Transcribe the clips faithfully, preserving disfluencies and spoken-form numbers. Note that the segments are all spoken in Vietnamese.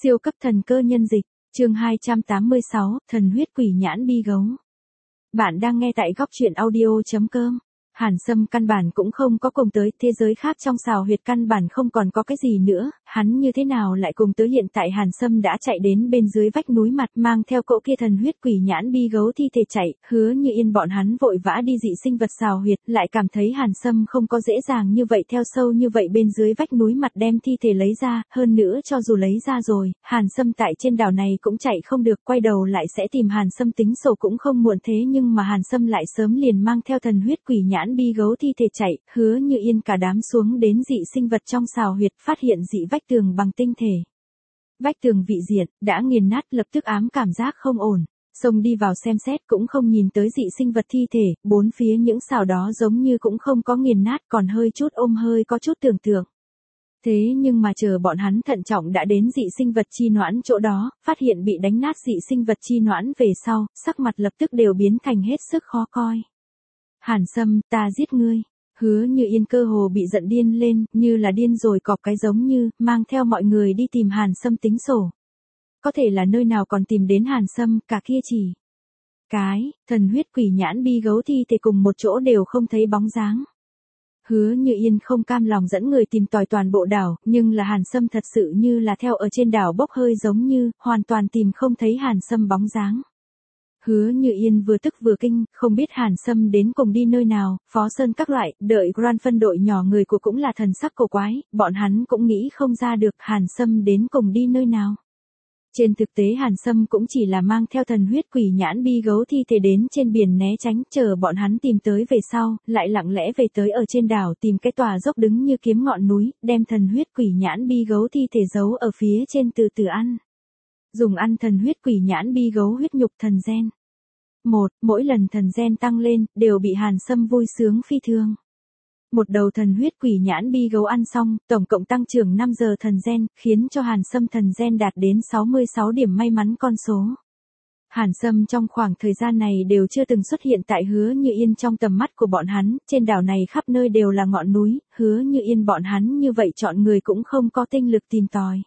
Siêu cấp thần cơ nhân dịch, chương hai trăm tám mươi sáu, thần huyết quỷ nhãn bi gấu. Bạn đang nghe tại góc truyện audio chấm com. Hàn Sâm căn bản cũng không có cùng tới thế giới khác, trong xào huyệt căn bản không còn có cái gì nữa, hắn như thế nào lại cùng tới. Hiện tại Hàn Sâm đã chạy đến bên dưới vách núi mặt, mang theo cỗ kia thần huyết quỷ nhãn bi gấu thi thể chạy, Hứa Như Yên bọn hắn vội vã đi dị sinh vật xào huyệt, lại cảm thấy Hàn Sâm không có dễ dàng như vậy theo sâu như vậy bên dưới vách núi mặt đem thi thể lấy ra, hơn nữa cho dù lấy ra rồi, Hàn Sâm tại trên đảo này cũng chạy không được, quay đầu lại sẽ tìm Hàn Sâm tính sổ cũng không muộn. Thế nhưng mà Hàn Sâm lại sớm liền mang theo thần huyết quỷ nhãn bi gấu thi thể chạy, Hứa Như Yên cả đám xuống đến dị sinh vật trong xào huyệt, phát hiện dị vách tường bằng tinh thể. Vách tường vị diện, đã nghiền nát, lập tức ám cảm giác không ổn. Xông đi vào xem xét cũng không nhìn tới dị sinh vật thi thể, bốn phía những xào đó giống như cũng không có nghiền nát, còn hơi chút ôm hơi có chút tưởng tượng. Thế nhưng mà chờ bọn hắn thận trọng đã đến dị sinh vật chi noãn chỗ đó, phát hiện bị đánh nát dị sinh vật chi noãn về sau, sắc mặt lập tức đều biến thành hết sức khó coi. Hàn Sâm, ta giết ngươi. Hứa Như Yên cơ hồ bị giận điên lên, như là điên rồi cọp cái giống như, mang theo mọi người đi tìm Hàn Sâm tính sổ. Có thể là nơi nào còn tìm đến Hàn Sâm, cả kia chỉ. Cái, thần huyết quỷ nhãn bi gấu thi thể cùng một chỗ đều không thấy bóng dáng. Hứa Như Yên không cam lòng dẫn người tìm tòi toàn bộ đảo, nhưng là Hàn Sâm thật sự như là theo ở trên đảo bốc hơi giống như, hoàn toàn tìm không thấy Hàn Sâm bóng dáng. Hứa Như Yên vừa tức vừa kinh, không biết Hàn Sâm đến cùng đi nơi nào, Phó Sơn các loại, đợi Grand phân đội nhỏ người của cũng là thần sắc cổ quái, bọn hắn cũng nghĩ không ra được Hàn Sâm đến cùng đi nơi nào. Trên thực tế Hàn Sâm cũng chỉ là mang theo thần huyết quỷ nhãn bi gấu thi thể đến trên biển né tránh, chờ bọn hắn tìm tới về sau, lại lặng lẽ về tới ở trên đảo tìm cái tòa dốc đứng như kiếm ngọn núi, đem thần huyết quỷ nhãn bi gấu thi thể giấu ở phía trên từ từ ăn. Dùng ăn thần huyết quỷ nhãn bi gấu huyết nhục thần gen. Một, mỗi lần thần gen tăng lên, đều bị Hàn Sâm vui sướng phi thường. Một đầu thần huyết quỷ nhãn bi gấu ăn xong, tổng cộng tăng trưởng năm giờ thần gen, khiến cho Hàn Sâm thần gen đạt đến sáu mươi sáu điểm may mắn con số. Hàn Sâm trong khoảng thời gian này đều chưa từng xuất hiện tại Hứa Như Yên trong tầm mắt của bọn hắn, trên đảo này khắp nơi đều là ngọn núi, Hứa Như Yên bọn hắn như vậy chọn người cũng không có tinh lực tìm tòi.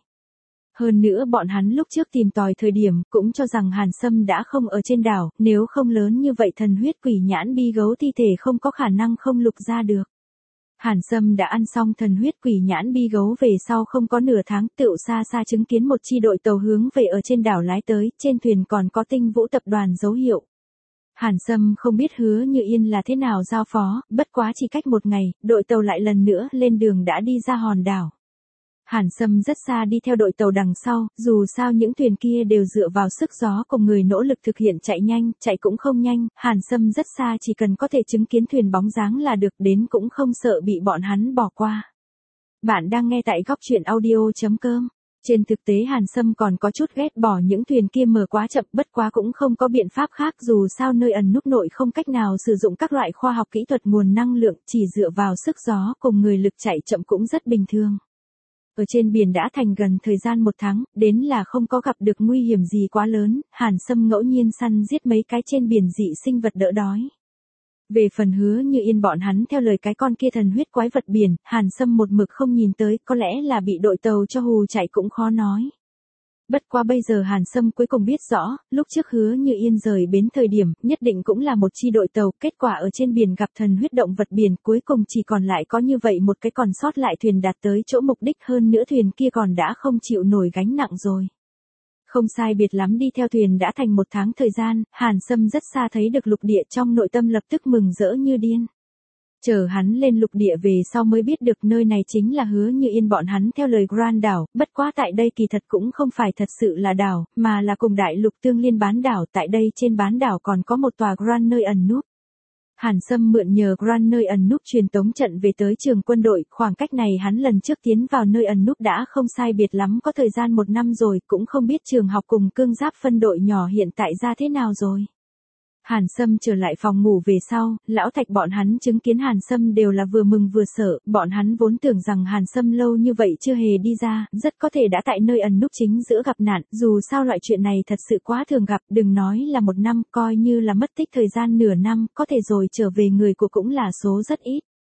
Hơn nữa bọn hắn lúc trước tìm tòi thời điểm, cũng cho rằng Hàn Sâm đã không ở trên đảo, nếu không lớn như vậy thần huyết quỷ nhãn bi gấu thi thể không có khả năng không lục ra được. Hàn Sâm đã ăn xong thần huyết quỷ nhãn bi gấu về sau không có nửa tháng, tựu xa xa chứng kiến một chi đội tàu hướng về ở trên đảo lái tới, trên thuyền còn có Tinh Vũ tập đoàn dấu hiệu. Hàn Sâm không biết Hứa Như Yên là thế nào giao phó, bất quá chỉ cách một ngày, đội tàu lại lần nữa lên đường đã đi ra hòn đảo. Hàn Sâm rất xa đi theo đội tàu đằng sau, dù sao những thuyền kia đều dựa vào sức gió cùng người nỗ lực thực hiện chạy nhanh, chạy cũng không nhanh, Hàn Sâm rất xa chỉ cần có thể chứng kiến thuyền bóng dáng là được, đến cũng không sợ bị bọn hắn bỏ qua. Bạn đang nghe tại góc truyện audio chấm com. Trên thực tế Hàn Sâm còn có chút ghét bỏ những thuyền kia mở quá chậm, bất quá cũng không có biện pháp khác, dù sao nơi ẩn núp nội không cách nào sử dụng các loại khoa học kỹ thuật nguồn năng lượng, chỉ dựa vào sức gió cùng người lực chạy chậm cũng rất bình thường. Ở trên biển đã thành gần thời gian một tháng, đến là không có gặp được nguy hiểm gì quá lớn, Hàn Sâm ngẫu nhiên săn giết mấy cái trên biển dị sinh vật đỡ đói. Về phần Hứa Như Yên bọn hắn theo lời cái con kia thần huyết quái vật biển, Hàn Sâm một mực không nhìn tới, có lẽ là bị đội tàu cho hù chạy cũng khó nói. Bất quá bây giờ Hàn Sâm cuối cùng biết rõ, lúc trước Hứa Như Yên rời bến thời điểm, nhất định cũng là một chi đội tàu, kết quả ở trên biển gặp thần huyết động vật biển, cuối cùng chỉ còn lại có như vậy một cái còn sót lại thuyền đạt tới chỗ mục đích, hơn nữa thuyền kia còn đã không chịu nổi gánh nặng rồi. Không sai biệt lắm đi theo thuyền đã thành một tháng thời gian, Hàn Sâm rất xa thấy được lục địa, trong nội tâm lập tức mừng rỡ như điên. Chờ hắn lên lục địa về sau mới biết được nơi này chính là Hứa Như Yên bọn hắn theo lời Grand đảo, bất quá tại đây kỳ thật cũng không phải thật sự là đảo, mà là cùng đại lục tương liên bán đảo, tại đây trên bán đảo còn có một tòa Grand nơi ẩn núp. Hàn Sâm mượn nhờ Grand nơi ẩn núp truyền tống trận về tới trường quân đội, khoảng cách này hắn lần trước tiến vào nơi ẩn núp đã không sai biệt lắm có thời gian một năm rồi, cũng không biết trường học cùng cương giáp phân đội nhỏ hiện tại ra thế nào rồi. Hàn Sâm trở lại phòng ngủ về sau, lão Thạch bọn hắn chứng kiến Hàn Sâm đều là vừa mừng vừa sợ, bọn hắn vốn tưởng rằng Hàn Sâm lâu như vậy chưa hề đi ra, rất có thể đã tại nơi ẩn núp chính giữa gặp nạn, dù sao loại chuyện này thật sự quá thường gặp, đừng nói là một năm, coi như là mất tích thời gian nửa năm, có thể rồi trở về người của cũng là số rất ít.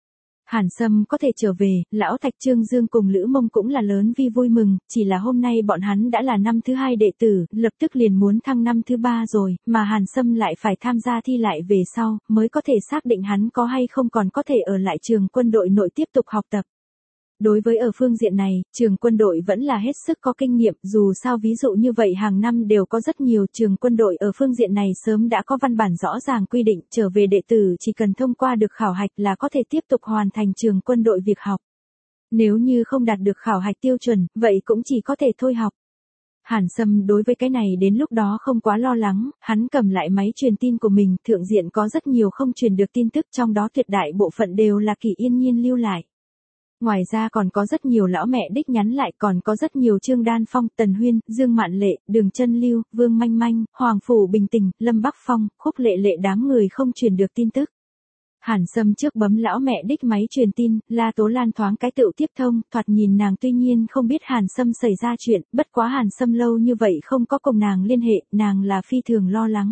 Hàn Sâm có thể trở về, lão Thạch Trương Dương cùng Lữ Mông cũng là lớn vi vui mừng, chỉ là hôm nay bọn hắn đã là năm thứ hai đệ tử, lập tức liền muốn thăng năm thứ ba rồi, mà Hàn Sâm lại phải tham gia thi lại về sau, mới có thể xác định hắn có hay không còn có thể ở lại trường quân đội nội tiếp tục học tập. Đối với ở phương diện này, trường quân đội vẫn là hết sức có kinh nghiệm, dù sao ví dụ như vậy hàng năm đều có rất nhiều trường quân đội ở phương diện này sớm đã có văn bản rõ ràng quy định, trở về đệ tử chỉ cần thông qua được khảo hạch là có thể tiếp tục hoàn thành trường quân đội việc học. Nếu như không đạt được khảo hạch tiêu chuẩn, vậy cũng chỉ có thể thôi học. Hàn Sâm đối với cái này đến lúc đó không quá lo lắng, hắn cầm lại máy truyền tin của mình, thượng diện có rất nhiều không truyền được tin tức, trong đó tuyệt đại bộ phận đều là Kỷ Yên Nhiên lưu lại. Ngoài ra còn có rất nhiều lão mẹ đích nhắn lại, còn có rất nhiều Trương Đan Phong, Tần Huyên, Dương Mạn Lệ, Đường Chân Lưu, Vương Manh Manh, Hoàng Phủ Bình Tình, Lâm Bắc Phong, Khúc Lệ Lệ đám người không truyền được tin tức. Hàn Sâm trước bấm lão mẹ đích máy truyền tin, La Tố Lan thoáng cái tựu tiếp thông, thoạt nhìn nàng tuy nhiên không biết Hàn Sâm xảy ra chuyện, bất quá Hàn Sâm lâu như vậy không có cùng nàng liên hệ, nàng là phi thường lo lắng.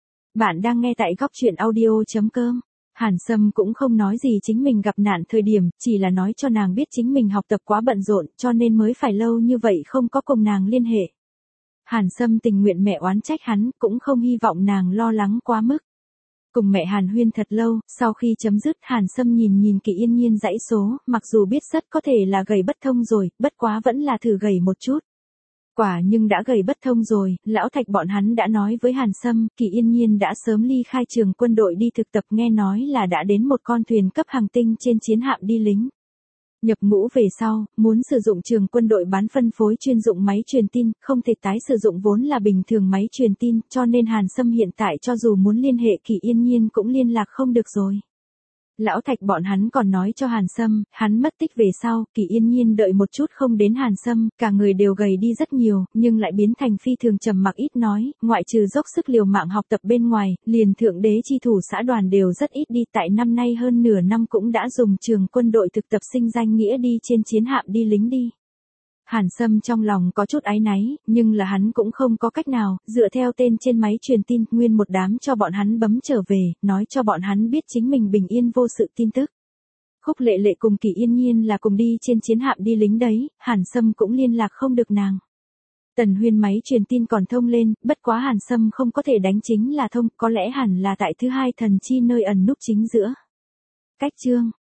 Bạn đang nghe tại góc truyện audio chấm com. Hàn Sâm cũng không nói gì chính mình gặp nạn thời điểm, chỉ là nói cho nàng biết chính mình học tập quá bận rộn, cho nên mới phải lâu như vậy không có cùng nàng liên hệ. Hàn Sâm tình nguyện mẹ oán trách hắn, cũng không hy vọng nàng lo lắng quá mức. Cùng mẹ Hàn huyên thật lâu, sau khi chấm dứt Hàn Sâm nhìn nhìn Kỷ Yên Nhiên dãy số, mặc dù biết rất có thể là gầy bất thông rồi, bất quá vẫn là thử gầy một chút. Quả nhưng đã gầy bất thông rồi, lão Thạch bọn hắn đã nói với Hàn Sâm, Kỷ Yên Nhiên đã sớm ly khai trường quân đội đi thực tập, nghe nói là đã đến một con thuyền cấp hàng tinh trên chiến hạm đi lính. Nhập ngũ về sau, muốn sử dụng trường quân đội bán phân phối chuyên dụng máy truyền tin, không thể tái sử dụng vốn là bình thường máy truyền tin, cho nên Hàn Sâm hiện tại cho dù muốn liên hệ Kỷ Yên Nhiên cũng liên lạc không được rồi. Lão Thạch bọn hắn còn nói cho Hàn Sâm, hắn mất tích về sau, Kỷ Yên Nhiên đợi một chút không đến Hàn Sâm, cả người đều gầy đi rất nhiều, nhưng lại biến thành phi thường trầm mặc ít nói, ngoại trừ dốc sức liều mạng học tập bên ngoài, liền thượng đế chi thủ xã đoàn đều rất ít đi, tại năm nay hơn nửa năm cũng đã dùng trường quân đội thực tập sinh danh nghĩa đi trên chiến hạm đi lính đi. Hàn Sâm trong lòng có chút áy náy, nhưng là hắn cũng không có cách nào, dựa theo tên trên máy truyền tin, nguyên một đám cho bọn hắn bấm trở về, nói cho bọn hắn biết chính mình bình yên vô sự tin tức. Khúc Lệ Lệ cùng Kỷ Yên Nhiên là cùng đi trên chiến hạm đi lính đấy, Hàn Sâm cũng liên lạc không được nàng. Tần Huyên máy truyền tin còn thông lên, bất quá Hàn Sâm không có thể đánh chính là thông, có lẽ hẳn là tại thứ hai thần chi nơi ẩn núp chính giữa. Cách chương